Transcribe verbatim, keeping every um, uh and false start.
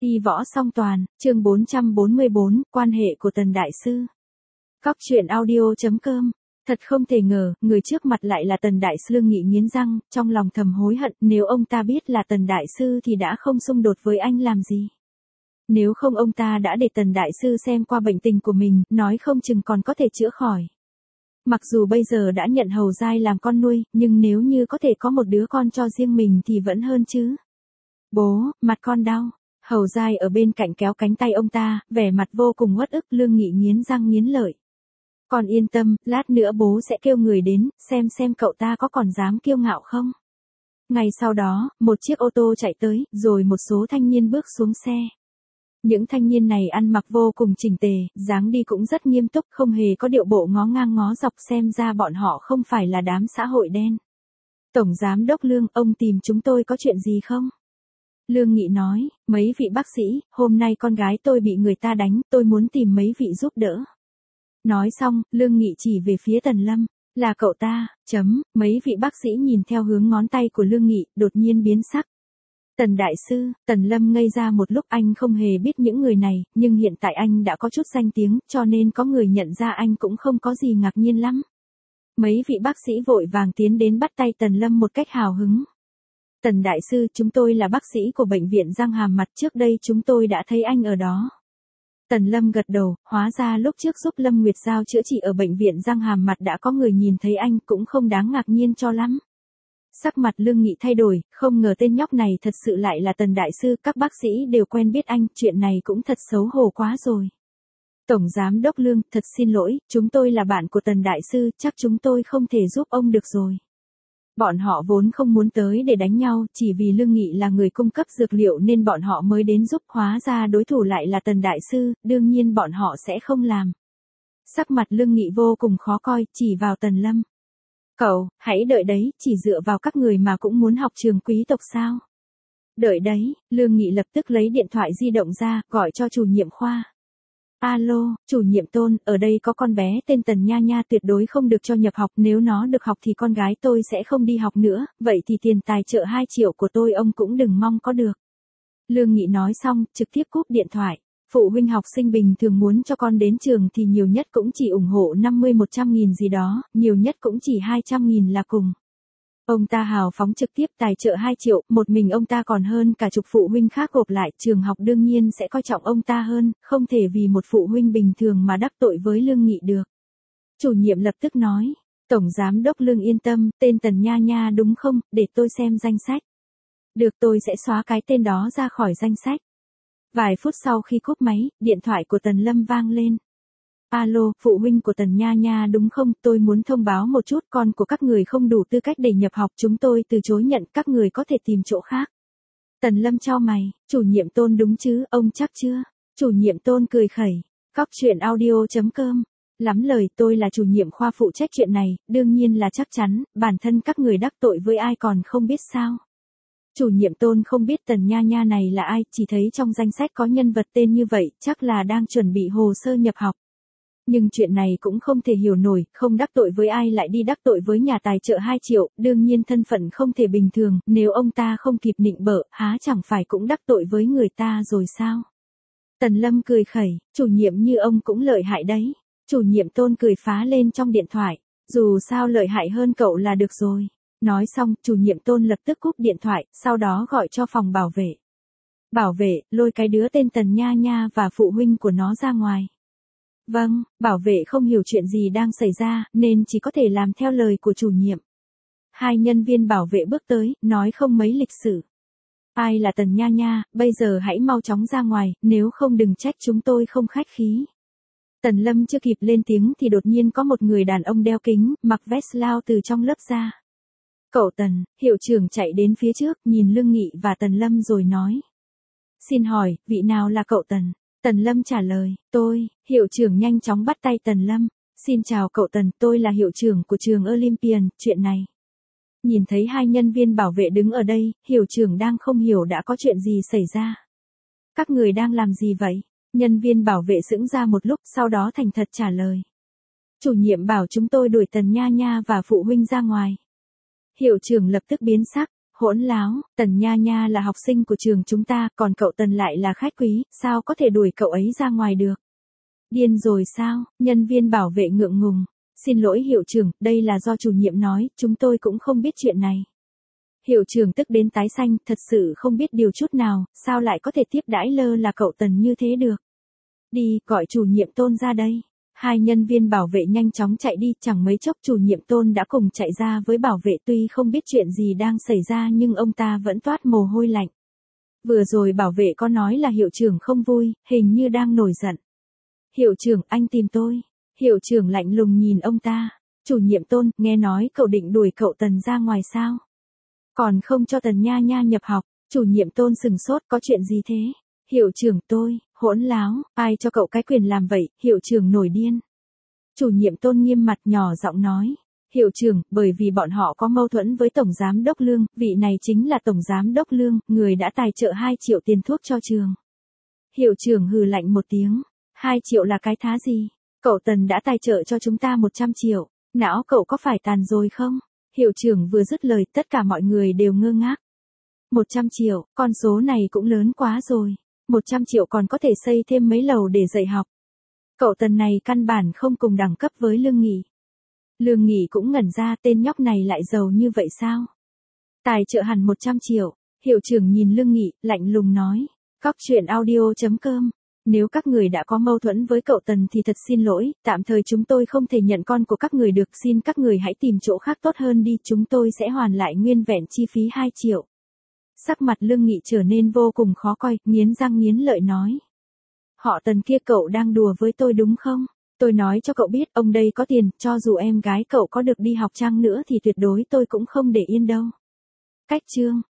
Y võ song toàn, chương bốn trăm bốn mươi bốn, quan hệ của Tần Đại Sư. Cóc truyện audio chấm com. Thật không thể ngờ, người trước mặt lại là Tần Đại Sư. Lương Nghị nghiến răng, trong lòng thầm hối hận, nếu ông ta biết là Tần Đại Sư thì đã không xung đột với anh làm gì. Nếu không ông ta đã để Tần Đại Sư xem qua bệnh tình của mình, nói không chừng còn có thể chữa khỏi. Mặc dù bây giờ đã nhận Hầu Giai làm con nuôi, nhưng nếu như có thể có một đứa con cho riêng mình thì vẫn hơn chứ. Bố, mặt con đau. Hầu Giai ở bên cạnh kéo cánh tay ông ta, vẻ mặt vô cùng uất ức. Lương Nghị nghiến răng nghiến lợi. Con yên tâm, lát nữa bố sẽ kêu người đến, xem xem cậu ta có còn dám kiêu ngạo không. Ngay sau đó, một chiếc ô tô chạy tới, rồi một số thanh niên bước xuống xe. Những thanh niên này ăn mặc vô cùng chỉnh tề, dáng đi cũng rất nghiêm túc, không hề có điệu bộ ngó ngang ngó dọc, xem ra bọn họ không phải là đám xã hội đen. Tổng Giám đốc Lương, ông tìm chúng tôi có chuyện gì không? Lương Nghị nói, mấy vị bác sĩ, hôm nay con gái tôi bị người ta đánh, tôi muốn tìm mấy vị giúp đỡ. Nói xong, Lương Nghị chỉ về phía Tần Lâm, là cậu ta, chấm, mấy vị bác sĩ nhìn theo hướng ngón tay của Lương Nghị, đột nhiên biến sắc. Tần Đại Sư, Tần Lâm ngây ra một lúc, anh không hề biết những người này, nhưng hiện tại anh đã có chút danh tiếng, cho nên có người nhận ra anh cũng không có gì ngạc nhiên lắm. Mấy vị bác sĩ vội vàng tiến đến bắt tay Tần Lâm một cách hào hứng. Tần Đại Sư, chúng tôi là bác sĩ của bệnh viện răng hàm mặt, trước đây chúng tôi đã thấy anh ở đó. Tần Lâm gật đầu, hóa ra lúc trước giúp Lâm Nguyệt Giao chữa trị ở bệnh viện răng hàm mặt đã có người nhìn thấy anh, cũng không đáng ngạc nhiên cho lắm. Sắc mặt Lương Nghị thay đổi, không ngờ tên nhóc này thật sự lại là Tần Đại Sư, các bác sĩ đều quen biết anh, chuyện này cũng thật xấu hổ quá rồi. Tổng Giám đốc Lương, thật xin lỗi, chúng tôi là bạn của Tần Đại Sư, chắc chúng tôi không thể giúp ông được rồi. Bọn họ vốn không muốn tới để đánh nhau, chỉ vì Lương Nghị là người cung cấp dược liệu nên bọn họ mới đến giúp, hóa ra đối thủ lại là Tần Đại Sư, đương nhiên bọn họ sẽ không làm. Sắc mặt Lương Nghị vô cùng khó coi, chỉ vào Tần Lâm. Cậu, hãy đợi đấy, chỉ dựa vào các người mà cũng muốn học trường quý tộc sao? Đợi đấy, Lương Nghị lập tức lấy điện thoại di động ra, gọi cho chủ nhiệm khoa. Alo, chủ nhiệm Tôn, ở đây có con bé tên Tần Nha Nha, tuyệt đối không được cho nhập học, nếu nó được học thì con gái tôi sẽ không đi học nữa, vậy thì tiền tài trợ hai triệu của tôi ông cũng đừng mong có được. Lương Nghị nói xong, trực tiếp cúp điện thoại. Phụ huynh học sinh bình thường muốn cho con đến trường thì nhiều nhất cũng chỉ ủng hộ năm mươi một trăm nghìn gì đó, nhiều nhất cũng chỉ hai trăm nghìn là cùng. Ông ta hào phóng trực tiếp tài trợ hai triệu, một mình ông ta còn hơn cả chục phụ huynh khác gộp lại, trường học đương nhiên sẽ coi trọng ông ta hơn, không thể vì một phụ huynh bình thường mà đắc tội với Lương Nghị được. Chủ nhiệm lập tức nói, Tổng Giám đốc Lương yên tâm, tên Tần Nha Nha đúng không, để tôi xem danh sách. Được, tôi sẽ xóa cái tên đó ra khỏi danh sách. Vài phút sau khi cúp máy, điện thoại của Tần Lâm vang lên. Alo, phụ huynh của Tần Nha Nha đúng không, tôi muốn thông báo một chút, con của các người không đủ tư cách để nhập học, chúng tôi từ chối nhận, các người có thể tìm chỗ khác. Tần Lâm chau mày, chủ nhiệm Tôn đúng chứ, ông chắc chưa? Chủ nhiệm Tôn cười khẩy, cóc truyện audio chấm com. Lắm lời, tôi là chủ nhiệm khoa phụ trách chuyện này, đương nhiên là chắc chắn, bản thân các người đắc tội với ai còn không biết sao. Chủ nhiệm Tôn không biết Tần Nha Nha này là ai, chỉ thấy trong danh sách có nhân vật tên như vậy, chắc là đang chuẩn bị hồ sơ nhập học. Nhưng chuyện này cũng không thể hiểu nổi, không đắc tội với ai lại đi đắc tội với nhà tài trợ hai triệu, đương nhiên thân phận không thể bình thường, nếu ông ta không kịp nịnh bợ, há chẳng phải cũng đắc tội với người ta rồi sao? Tần Lâm cười khẩy, chủ nhiệm như ông cũng lợi hại đấy. Chủ nhiệm Tôn cười phá lên trong điện thoại, dù sao lợi hại hơn cậu là được rồi. Nói xong, chủ nhiệm Tôn lập tức cúp điện thoại, sau đó gọi cho phòng bảo vệ. Bảo vệ, lôi cái đứa tên Tần Nha Nha và phụ huynh của nó ra ngoài. Vâng, bảo vệ không hiểu chuyện gì đang xảy ra, nên chỉ có thể làm theo lời của chủ nhiệm. Hai nhân viên bảo vệ bước tới, nói không mấy lịch sự. Ai là Tần Nha Nha, bây giờ hãy mau chóng ra ngoài, nếu không đừng trách chúng tôi không khách khí. Tần Lâm chưa kịp lên tiếng thì đột nhiên có một người đàn ông đeo kính, mặc vest lao từ trong lớp ra. Cậu Tần, hiệu trưởng chạy đến phía trước, nhìn Lương Nghị và Tần Lâm rồi nói. Xin hỏi, vị nào là cậu Tần? Tần Lâm trả lời, tôi, hiệu trưởng nhanh chóng bắt tay Tần Lâm. Xin chào cậu Tần, tôi là hiệu trưởng của trường Olympian, chuyện này. Nhìn thấy hai nhân viên bảo vệ đứng ở đây, hiệu trưởng đang không hiểu đã có chuyện gì xảy ra. Các người đang làm gì vậy? Nhân viên bảo vệ sững ra một lúc, sau đó thành thật trả lời. Chủ nhiệm bảo chúng tôi đuổi Tần Nha Nha và phụ huynh ra ngoài. Hiệu trưởng lập tức biến sắc, Hỗn láo, Tần Nha Nha là học sinh của trường chúng ta, còn cậu Tần lại là khách quý, sao có thể đuổi cậu ấy ra ngoài được? Điên rồi sao? Nhân viên bảo vệ ngượng ngùng. Xin lỗi hiệu trưởng, đây là do chủ nhiệm nói, chúng tôi cũng không biết chuyện này. Hiệu trưởng tức đến tái xanh, thật sự không biết điều chút nào, sao lại có thể tiếp đãi lơ là cậu Tần như thế được? Đi, gọi chủ nhiệm Tôn ra đây. Hai nhân viên bảo vệ nhanh chóng chạy đi, chẳng mấy chốc chủ nhiệm Tôn đã cùng chạy ra với bảo vệ, tuy không biết chuyện gì đang xảy ra nhưng ông ta vẫn toát mồ hôi lạnh. Vừa rồi bảo vệ có nói là hiệu trưởng không vui, hình như đang nổi giận. Hiệu trưởng, anh tìm tôi. Hiệu trưởng lạnh lùng nhìn ông ta. Chủ nhiệm Tôn, nghe nói cậu định đuổi cậu Tần ra ngoài sao? Còn không cho Tần Nha Nha nhập học. Chủ nhiệm Tôn sừng sốt, có chuyện gì thế? Hiệu trưởng, tôi, hỗn láo, ai cho cậu cái quyền làm vậy? Hiệu trưởng nổi điên. Chủ nhiệm Tôn nghiêm mặt nhỏ giọng nói. Hiệu trưởng, bởi vì bọn họ có mâu thuẫn với Tổng Giám đốc Lương, vị này chính là Tổng Giám đốc Lương, người đã tài trợ hai triệu tiền thuốc cho trường. Hiệu trưởng hừ lạnh một tiếng. hai triệu là cái thá gì? Cậu Tần đã tài trợ cho chúng ta một trăm triệu. Não cậu có phải tàn rồi không? Hiệu trưởng vừa dứt lời, tất cả mọi người đều ngơ ngác. một trăm triệu, con số này cũng lớn quá rồi. một trăm triệu còn có thể xây thêm mấy lầu để dạy học. Cậu Tần này căn bản không cùng đẳng cấp với Lương Nghị. Lương Nghị cũng ngẩn ra, tên nhóc này lại giàu như vậy sao? Tài trợ hẳn một trăm triệu. Hiệu trưởng nhìn Lương Nghị, lạnh lùng nói. Cóc truyện audio chấm com. Nếu các người đã có mâu thuẫn với cậu Tần thì thật xin lỗi, tạm thời chúng tôi không thể nhận con của các người được, xin các người hãy tìm chỗ khác tốt hơn đi, chúng tôi sẽ hoàn lại nguyên vẹn chi phí hai triệu. Sắc mặt Lương Nghị trở nên vô cùng khó coi, nghiến răng nghiến lợi nói. Họ Tần kia, cậu đang đùa với tôi đúng không? Tôi nói cho cậu biết, ông đây có tiền, cho dù em gái cậu có được đi học chăng nữa thì tuyệt đối tôi cũng không để yên đâu. Cách chương.